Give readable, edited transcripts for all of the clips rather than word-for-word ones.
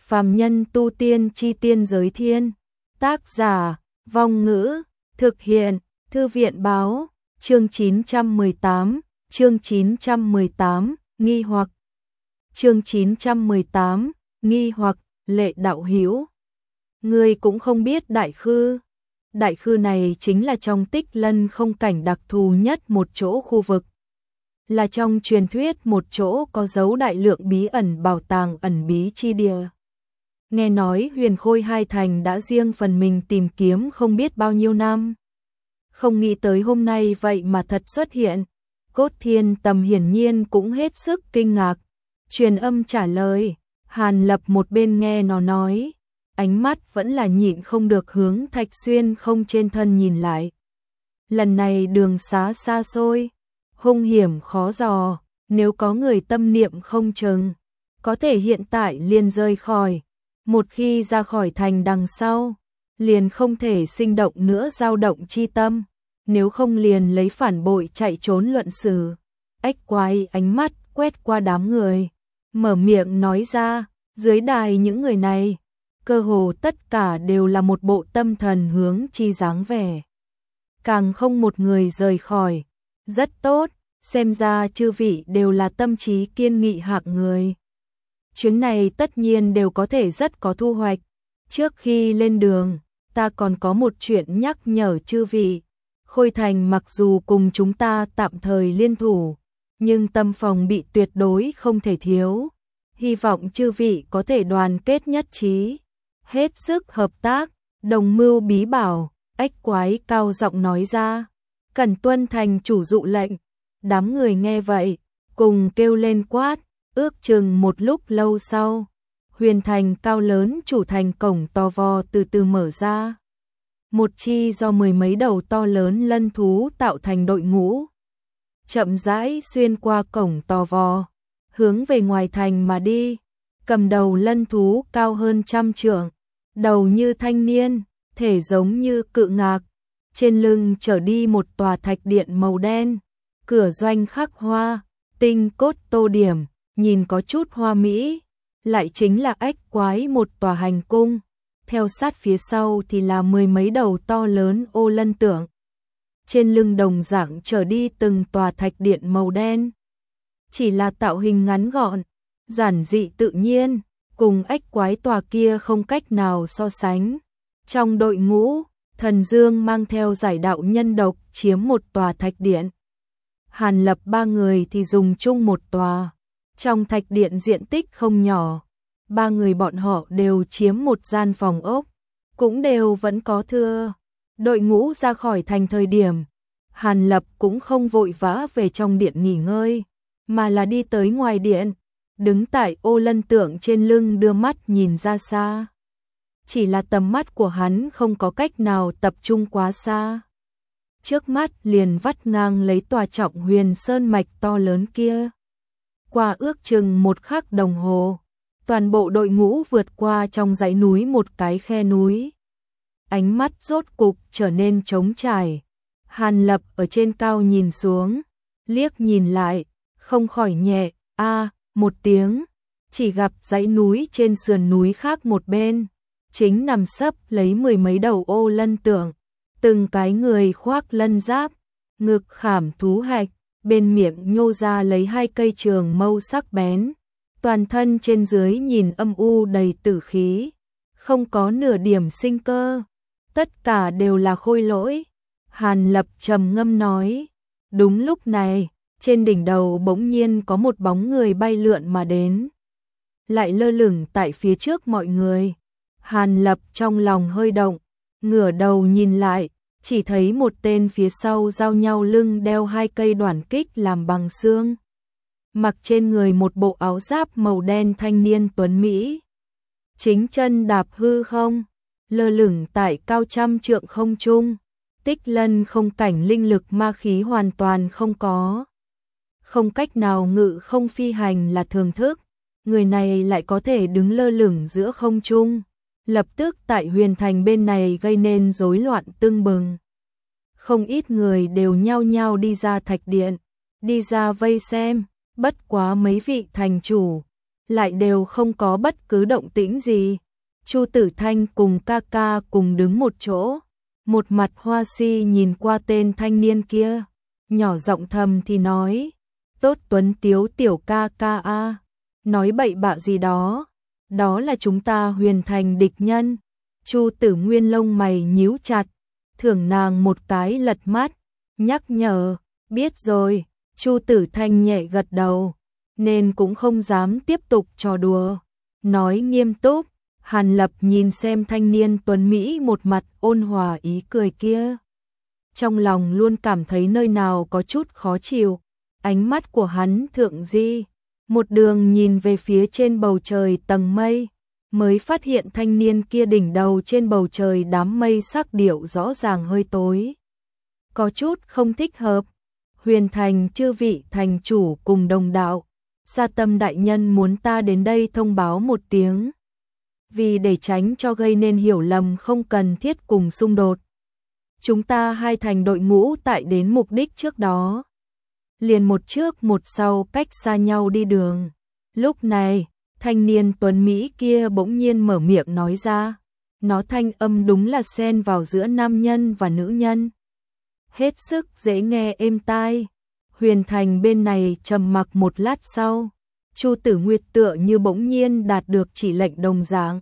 Phàm nhân tu tiên chi tiên giới thiên. Tác giả, Vong Ngữ, thực hiện, Thư viện báo, chương 918, nghi hoặc. Chương 918, nghi hoặc, Lệ đạo hữu. Ngươi cũng không biết Đại Khư. Đại Khư này chính là trong Tích Lân không cảnh đặc thù nhất một chỗ khu vực. Là trong truyền thuyết một chỗ có dấu đại lượng bí ẩn bảo tàng ẩn bí chi địa. Nghe nói Huyền Khôi hai thành đã riêng phần mình tìm kiếm không biết bao nhiêu năm. Không nghĩ tới hôm nay vậy mà thật xuất hiện. Cốt Thiên Tầm hiển nhiên cũng hết sức kinh ngạc. Truyền âm trả lời, Hàn Lập một bên nghe nó nói, ánh mắt vẫn là nhịn không được hướng Thạch Xuyên không trên thân nhìn lại. Lần này đường xá xa xôi, hung hiểm khó dò, nếu có người tâm niệm không chừng, có thể hiện tại liền rời khỏi. Một khi ra khỏi thành đằng sau, liền không thể sinh động nữa dao động chi tâm, nếu không liền lấy phản bội chạy trốn luận xử. Ách Quái ánh mắt quét qua đám người, mở miệng nói ra, dưới đài những người này, cơ hồ tất cả đều là một bộ tâm thần hướng chi dáng vẻ. Càng không một người rời khỏi, rất tốt, xem ra chư vị đều là tâm trí kiên nghị hạng người. Chuyến này tất nhiên đều có thể rất có thu hoạch. Trước khi lên đường, ta còn có một chuyện nhắc nhở chư vị. Khôi Thành mặc dù cùng chúng ta tạm thời liên thủ, nhưng tâm phòng bị tuyệt đối không thể thiếu. Hy vọng chư vị có thể đoàn kết nhất trí, hết sức hợp tác, đồng mưu bí bảo. Ách Quái cao giọng nói ra, cần tuân thành chủ dụ lệnh. Đám người nghe vậy, cùng kêu lên quát. Ước chừng một lúc lâu sau, Huyền Thành cao lớn chủ thành cổng to vo từ từ mở ra. Một chi do mười mấy đầu to lớn lân thú tạo thành đội ngũ, chậm rãi xuyên qua cổng to vo, hướng về ngoài thành mà đi. Cầm đầu lân thú cao hơn 100 trượng, đầu như thanh niên, thể giống như cự ngạc, trên lưng chở đi một tòa thạch điện màu đen, cửa doanh khắc hoa, tinh cốt tô điểm. Nhìn có chút hoa mỹ, lại chính là Ách Quái một tòa hành cung, theo sát phía sau thì là mười mấy đầu to lớn ô lân tượng. Trên lưng đồng dạng chở đi từng tòa thạch điện màu đen. Chỉ là tạo hình ngắn gọn, giản dị tự nhiên, cùng Ách Quái tòa kia không cách nào so sánh. Trong đội ngũ, Thần Dương mang theo giải đạo nhân độc chiếm một tòa thạch điện. Hàn Lập ba người thì dùng chung một tòa. Trong thạch điện diện tích không nhỏ, ba người bọn họ đều chiếm một gian phòng ốc, cũng đều vẫn có thưa. Đội ngũ ra khỏi thành thời điểm, Hàn Lập cũng không vội vã về trong điện nghỉ ngơi, mà là đi tới ngoài điện, đứng tại ô lân tượng trên lưng đưa mắt nhìn ra xa. Chỉ là tầm mắt của hắn không có cách nào tập trung quá xa. Trước mắt liền vắt ngang lấy tòa Trọng Huyền Sơn mạch to lớn kia. Qua ước chừng một khắc đồng hồ, toàn bộ đội ngũ vượt qua trong dãy núi một cái khe núi. Ánh mắt rốt cục trở nên trống trải. Hàn Lập ở trên cao nhìn xuống, liếc nhìn lại, không khỏi nhẹ một tiếng, chỉ gặp dãy núi trên sườn núi khác một bên, chính nằm sấp lấy mười mấy đầu ô lân tượng, từng cái người khoác lân giáp, ngực khảm thú hạch. Bên miệng nhô ra lấy hai cây trường mâu sắc bén, toàn thân trên dưới nhìn âm u đầy tử khí, không có nửa điểm sinh cơ, tất cả đều là khôi lỗi. Hàn Lập trầm ngâm nói, đúng lúc này, trên đỉnh đầu bỗng nhiên có một bóng người bay lượn mà đến, lại lơ lửng tại phía trước mọi người. Hàn Lập trong lòng hơi động, ngửa đầu nhìn lại, chỉ thấy một tên phía sau giao nhau lưng đeo hai cây đoản kích làm bằng xương. Mặc trên người một bộ áo giáp màu đen thanh niên tuấn Mỹ. Chính chân đạp hư không, lơ lửng tại cao 100 trượng không trung. Tích Lân không cảnh linh lực ma khí hoàn toàn không có. Không cách nào ngự không phi hành là thường thức. Người này lại có thể đứng lơ lửng giữa không trung. Lập tức tại Huyền Thành bên này gây nên rối loạn tưng bừng. Không ít người đều nhao nhao đi ra thạch điện, đi ra vây xem, bất quá mấy vị thành chủ, lại đều không có bất cứ động tĩnh gì. Chu Tử Thanh cùng ca ca cùng đứng một chỗ, một mặt hoa si nhìn qua tên thanh niên kia, nhỏ giọng thầm thì nói, tốt tuấn tiếu tiểu ca ca a, nói bậy bạ gì đó, đó là chúng ta Huyền Thành địch nhân. Chu Tử Nguyên lông mày nhíu chặt, thưởng nàng một cái lật mắt, nhắc nhở, biết rồi. Chu Tử Thanh nhẹ gật đầu, nên cũng không dám tiếp tục trò đùa, nói nghiêm túc. Hàn Lập nhìn xem thanh niên tuấn Mỹ một mặt ôn hòa ý cười kia, trong lòng luôn cảm thấy nơi nào có chút khó chịu. Ánh mắt của hắn thượng di, một đường nhìn về phía trên bầu trời tầng mây, mới phát hiện thanh niên kia đỉnh đầu trên bầu trời đám mây sắc điệu rõ ràng hơi tối, có chút không thích hợp. Huyền Thành chư vị thành chủ cùng đồng đạo, Sa Tâm đại nhân muốn ta đến đây thông báo một tiếng, vì để tránh cho gây nên hiểu lầm không cần thiết cùng xung đột. Chúng ta hai thành đội ngũ tại đến mục đích trước đó, liền một trước một sau cách xa nhau đi đường. Lúc này, thanh niên tuấn Mỹ kia bỗng nhiên mở miệng nói ra, nó thanh âm đúng là xen vào giữa nam nhân và nữ nhân, hết sức dễ nghe êm tai. Huyền Thành bên này trầm mặc một lát sau, Chu Tử Nguyệt tựa như bỗng nhiên đạt được chỉ lệnh đồng dạng,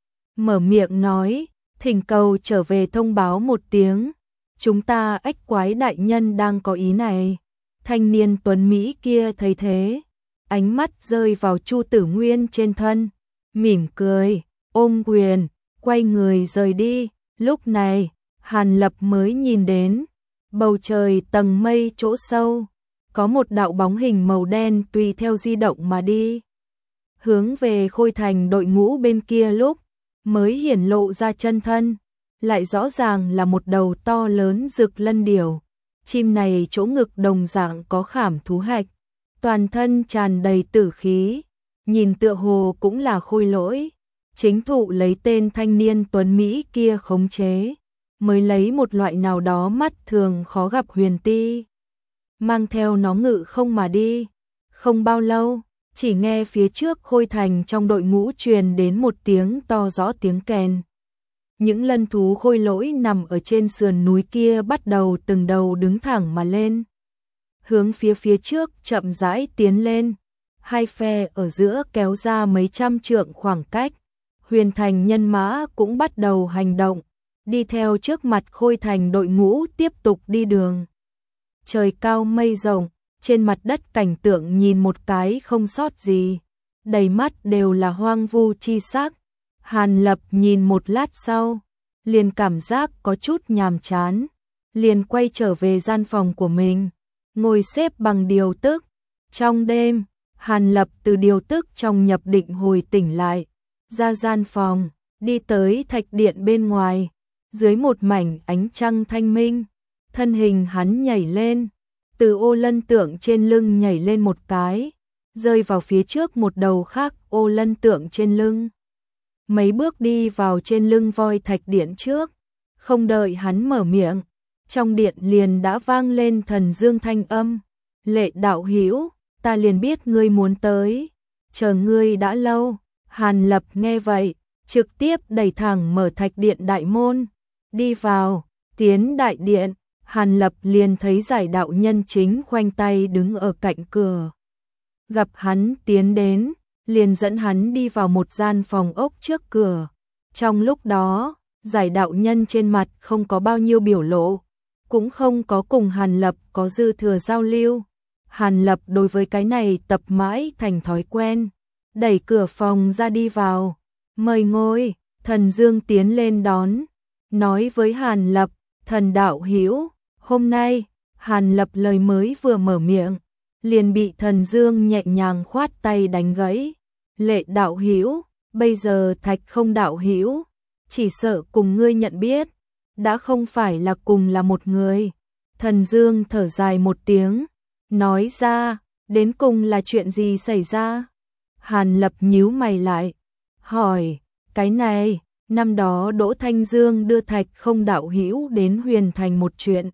mở miệng nói, thỉnh cầu trở về thông báo một tiếng, chúng ta ách quái đại nhân đang có ý này. Thanh niên tuấn Mỹ kia thấy thế, ánh mắt rơi vào Chu Tử Nguyên trên thân, mỉm cười, ôm quyền, quay người rời đi. Lúc này, Hàn Lập mới nhìn đến, bầu trời tầng mây chỗ sâu, có một đạo bóng hình màu đen tùy theo di động mà đi, hướng về Khôi Thành đội ngũ bên kia, lúc mới hiển lộ ra chân thân, lại rõ ràng là một đầu to lớn rực lân điểu. Chim này chỗ ngực đồng dạng có khảm thú hạch, toàn thân tràn đầy tử khí, nhìn tựa hồ cũng là khôi lỗi, chính thụ lấy tên thanh niên tuấn Mỹ kia khống chế, mới lấy một loại nào đó mắt thường khó gặp huyền ti, mang theo nó ngự không mà đi. Không bao lâu, chỉ nghe phía trước Khôi Thành trong đội ngũ truyền đến một tiếng to rõ tiếng kèn. Những lân thú khôi lỗi nằm ở trên sườn núi kia bắt đầu từng đầu đứng thẳng mà lên, hướng phía trước chậm rãi tiến lên, hai phe ở giữa kéo ra mấy trăm trượng khoảng cách. Huyền Thành nhân mã cũng bắt đầu hành động, đi theo trước mặt Khôi Thành đội ngũ tiếp tục đi đường. Trời cao mây rộng, trên mặt đất cảnh tượng nhìn một cái không sót gì, đầy mắt đều là hoang vu chi sắc. Hàn Lập nhìn một lát sau, liền cảm giác có chút nhàm chán, liền quay trở về gian phòng của mình, ngồi xếp bằng điều tức. Trong đêm, Hàn Lập từ điều tức trong nhập định hồi tỉnh lại, ra gian phòng, đi tới thạch điện bên ngoài, dưới một mảnh ánh trăng thanh minh, thân hình hắn nhảy lên, từ ô lân tượng trên lưng nhảy lên một cái, rơi vào phía trước một đầu khác ô lân tượng trên lưng. Mấy bước đi vào trên lưng voi thạch điện trước, không đợi hắn mở miệng, trong điện liền đã vang lên thần dương thanh âm, Lệ đạo hữu, ta liền biết ngươi muốn tới, chờ ngươi đã lâu. Hàn Lập nghe vậy, trực tiếp đẩy thẳng mở thạch điện đại môn, đi vào, tiến đại điện. Hàn Lập liền thấy Giải đạo nhân chính khoanh tay đứng ở cạnh cửa, gặp hắn tiến đến, liền dẫn hắn đi vào một gian phòng ốc trước cửa. Trong lúc đó, Giải đạo nhân trên mặt không có bao nhiêu biểu lộ, cũng không có cùng Hàn Lập có dư thừa giao lưu. Hàn Lập đối với cái này tập mãi thành thói quen, đẩy cửa phòng ra đi vào, mời ngồi. Thần Dương tiến lên đón, nói với Hàn Lập, thần đạo hữu, hôm nay. Hàn Lập lời mới vừa mở miệng, liền bị Thần Dương nhẹ nhàng khoát tay đánh gãy. Lệ đạo hữu, bây giờ Thạch Không đạo hữu, chỉ sợ cùng ngươi nhận biết, đã không phải là cùng là một người. Thần Dương thở dài một tiếng, nói ra, đến cùng là chuyện gì xảy ra? Hàn Lập nhíu mày lại, hỏi, cái này, năm đó Đỗ Thanh Dương đưa Thạch Không đạo hữu đến Huyền Thành một chuyện,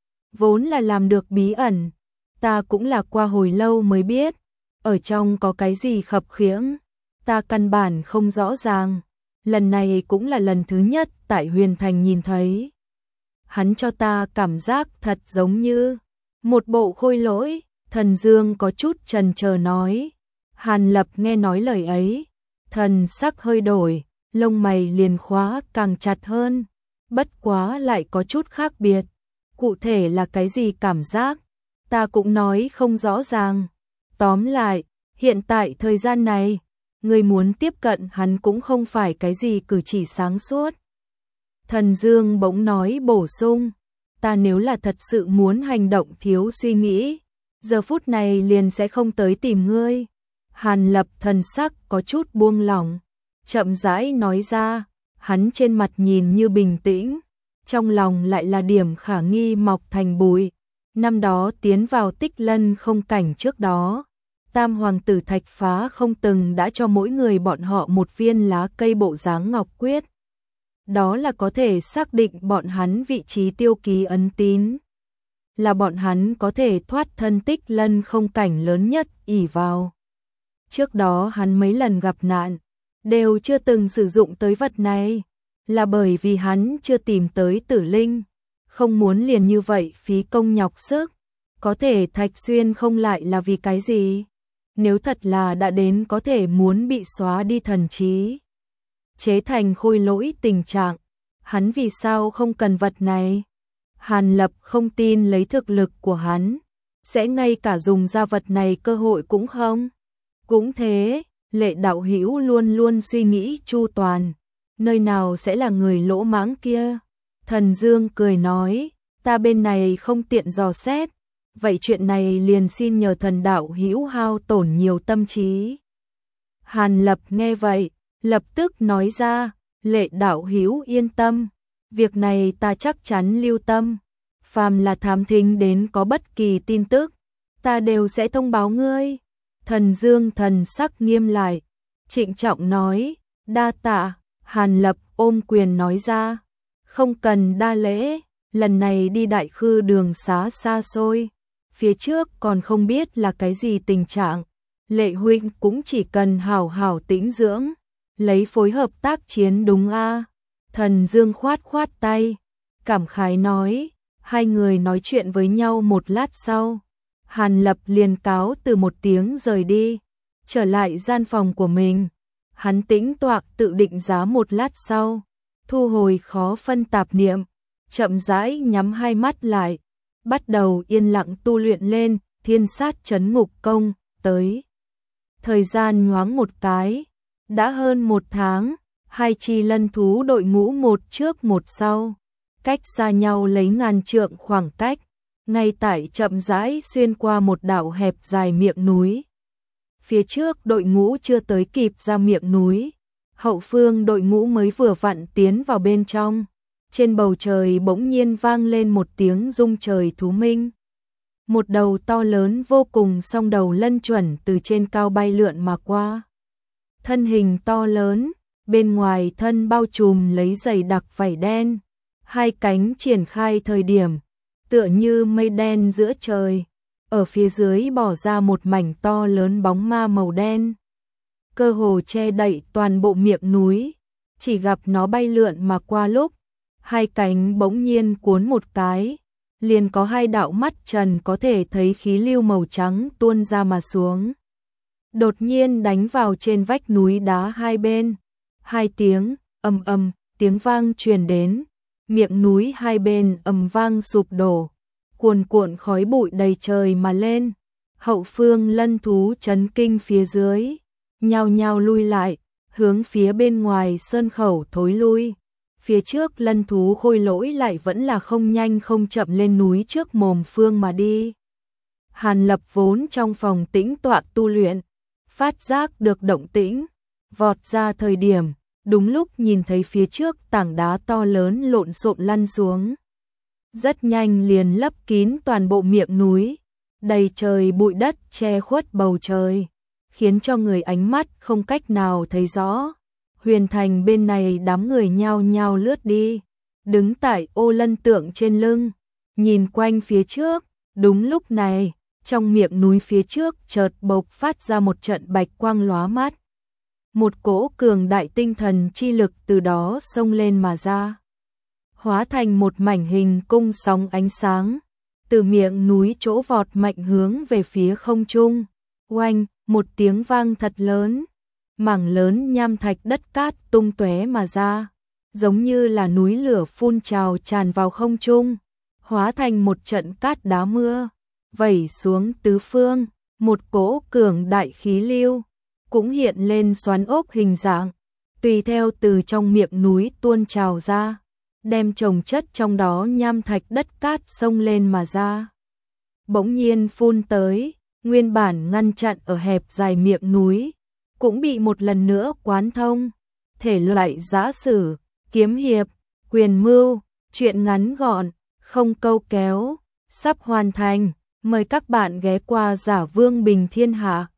vốn là làm được bí ẩn, ta cũng là qua hồi lâu mới biết, ở trong có cái gì khập khiễng. ta căn bản không rõ ràng. Lần này cũng là lần thứ nhất tại Huyền Thành nhìn thấy. Hắn cho ta cảm giác thật giống như một bộ khôi lỗi. Thần Dương có chút chần chờ nói. Hàn Lập nghe nói lời ấy, thần sắc hơi đổi, lông mày liền khóa càng chặt hơn. Bất quá lại có chút khác biệt. Cụ thể là cái gì cảm giác, ta cũng nói không rõ ràng. Tóm lại, hiện tại thời gian này, người muốn tiếp cận hắn cũng không phải cái gì cử chỉ sáng suốt. Thần Dương bỗng nói bổ sung, ta nếu là thật sự muốn hành động thiếu suy nghĩ, giờ phút này liền sẽ không tới tìm ngươi. Hàn Lập thần sắc có chút buông lỏng, chậm rãi nói ra, hắn trên mặt nhìn như bình tĩnh, trong lòng lại là điểm khả nghi mọc thành bụi. Năm đó tiến vào Tích Lân không cảnh trước đó, Tam Hoàng tử Thạch Phá không từng đã cho mỗi người bọn họ một viên lá cây bộ dáng ngọc quyết. Đó là có thể xác định bọn hắn vị trí tiêu ký ấn tín. Là bọn hắn có thể thoát thân Tích Lân không cảnh lớn nhất ỷ vào. Trước đó hắn mấy lần gặp nạn, đều chưa từng sử dụng tới vật này, là bởi vì hắn chưa tìm tới Tử Linh, không muốn liền như vậy phí công nhọc sức. Có thể Thạch Xuyên không lại là vì cái gì? Nếu thật là đã đến có thể muốn bị xóa đi thần trí, chế thành khôi lỗi tình trạng, hắn vì sao không cần vật này? Hàn Lập không tin lấy thực lực của hắn, sẽ ngay cả dùng ra vật này cơ hội cũng không. Cũng thế, Lệ đạo hữu luôn luôn suy nghĩ chu toàn, nơi nào sẽ là người lỗ mãng kia? Thần Dương cười nói, ta bên này không tiện dò xét, vậy chuyện này liền xin nhờ thần đạo hữu hao tổn nhiều tâm trí. Hàn Lập nghe vậy, lập tức nói ra, Lệ đạo hữu yên tâm, việc này ta chắc chắn lưu tâm, phàm là thám thính đến có bất kỳ tin tức, ta đều sẽ thông báo ngươi. Thần Dương thần sắc nghiêm lại, trịnh trọng nói, đa tạ. Hàn Lập ôm quyền nói ra, không cần đa lễ, lần này đi Đại Khư đường xá xa xôi, phía trước còn không biết là cái gì tình trạng, Lệ huynh cũng chỉ cần hảo hảo tĩnh dưỡng, lấy phối hợp tác chiến đúng a? Thần Dương khoát khoát tay, cảm khái nói, hai người nói chuyện với nhau một lát sau, Hàn Lập liền cáo từ một tiếng rời đi, trở lại gian phòng của mình. Hắn tĩnh tọa tự định giá một lát sau, thu hồi khó phân tạp niệm, chậm rãi nhắm hai mắt lại, bắt đầu yên lặng tu luyện lên Thiên Sát Chấn Ngục Công. Tới thời gian nhoáng một cái, đã hơn một tháng, hai chi lân thú đội ngũ một trước một sau, cách xa nhau lấy ngàn trượng khoảng cách, ngay tại chậm rãi xuyên qua một đảo hẹp dài miệng núi. Phía trước đội ngũ chưa tới kịp ra miệng núi, hậu phương đội ngũ mới vừa vặn tiến vào bên trong. Trên bầu trời bỗng nhiên vang lên một tiếng rung trời thú minh. Một đầu to lớn vô cùng song đầu lân chuẩn từ trên cao bay lượn mà qua. Thân hình to lớn, bên ngoài thân bao trùm lấy dày đặc vảy đen, hai cánh triển khai thời điểm, tựa như mây đen giữa trời. Ở phía dưới bỏ ra một mảnh to lớn bóng ma màu đen, cơ hồ che đậy toàn bộ miệng núi. Chỉ gặp nó bay lượn mà qua lúc, hai cánh bỗng nhiên cuốn một cái, liền có hai đạo mắt trần có thể thấy khí lưu màu trắng tuôn ra mà xuống. Đột nhiên đánh vào trên vách núi đá hai bên, hai tiếng ầm ầm, tiếng vang truyền đến, miệng núi hai bên ầm vang sụp đổ. Cuồn cuộn khói bụi đầy trời mà lên, hậu phương lân thú chấn kinh phía dưới, nhao nhao lui lại, hướng phía bên ngoài sơn khẩu thối lui. Phía trước lân thú khôi lỗi lại vẫn là không nhanh không chậm lên núi trước mồm phương mà đi. Hàn Lập vốn trong phòng tĩnh tọa tu luyện, phát giác được động tĩnh, vọt ra thời điểm, đúng lúc nhìn thấy phía trước tảng đá to lớn lộn xộn lăn xuống. Rất nhanh liền lấp kín toàn bộ miệng núi, đầy trời bụi đất che khuất bầu trời, khiến cho người ánh mắt không cách nào thấy rõ. Huyền Thành bên này đám người nhao nhao lướt đi, đứng tại ô lân tượng trên lưng, nhìn quanh phía trước. Đúng lúc này, trong miệng núi phía trước chợt bộc phát ra một trận bạch quang lóa mắt. một cỗ cường đại tinh thần chi lực từ đó xông lên mà ra, hóa thành một mảnh hình cung sóng ánh sáng, từ miệng núi chỗ vọt mạnh hướng về phía không trung. Oanh, một tiếng vang thật lớn, mảng lớn nham thạch đất cát tung tóe mà ra, giống như là núi lửa phun trào tràn vào không trung, hóa thành một trận cát đá mưa, vẩy xuống tứ phương. Một cỗ cường đại khí lưu cũng hiện lên xoắn ốc hình dạng, tùy theo từ trong miệng núi tuôn trào ra, đem chồng chất trong đó nham thạch đất cát xông lên mà ra. Bỗng nhiên phun tới, nguyên bản ngăn chặn ở hẹp dài miệng núi, cũng bị một lần nữa quán thông. Thể loại giã sử, kiếm hiệp, quyền mưu, truyện ngắn gọn, không câu kéo, sắp hoàn thành. Mời các bạn ghé qua Giả Vương Bình Thiên Hạ.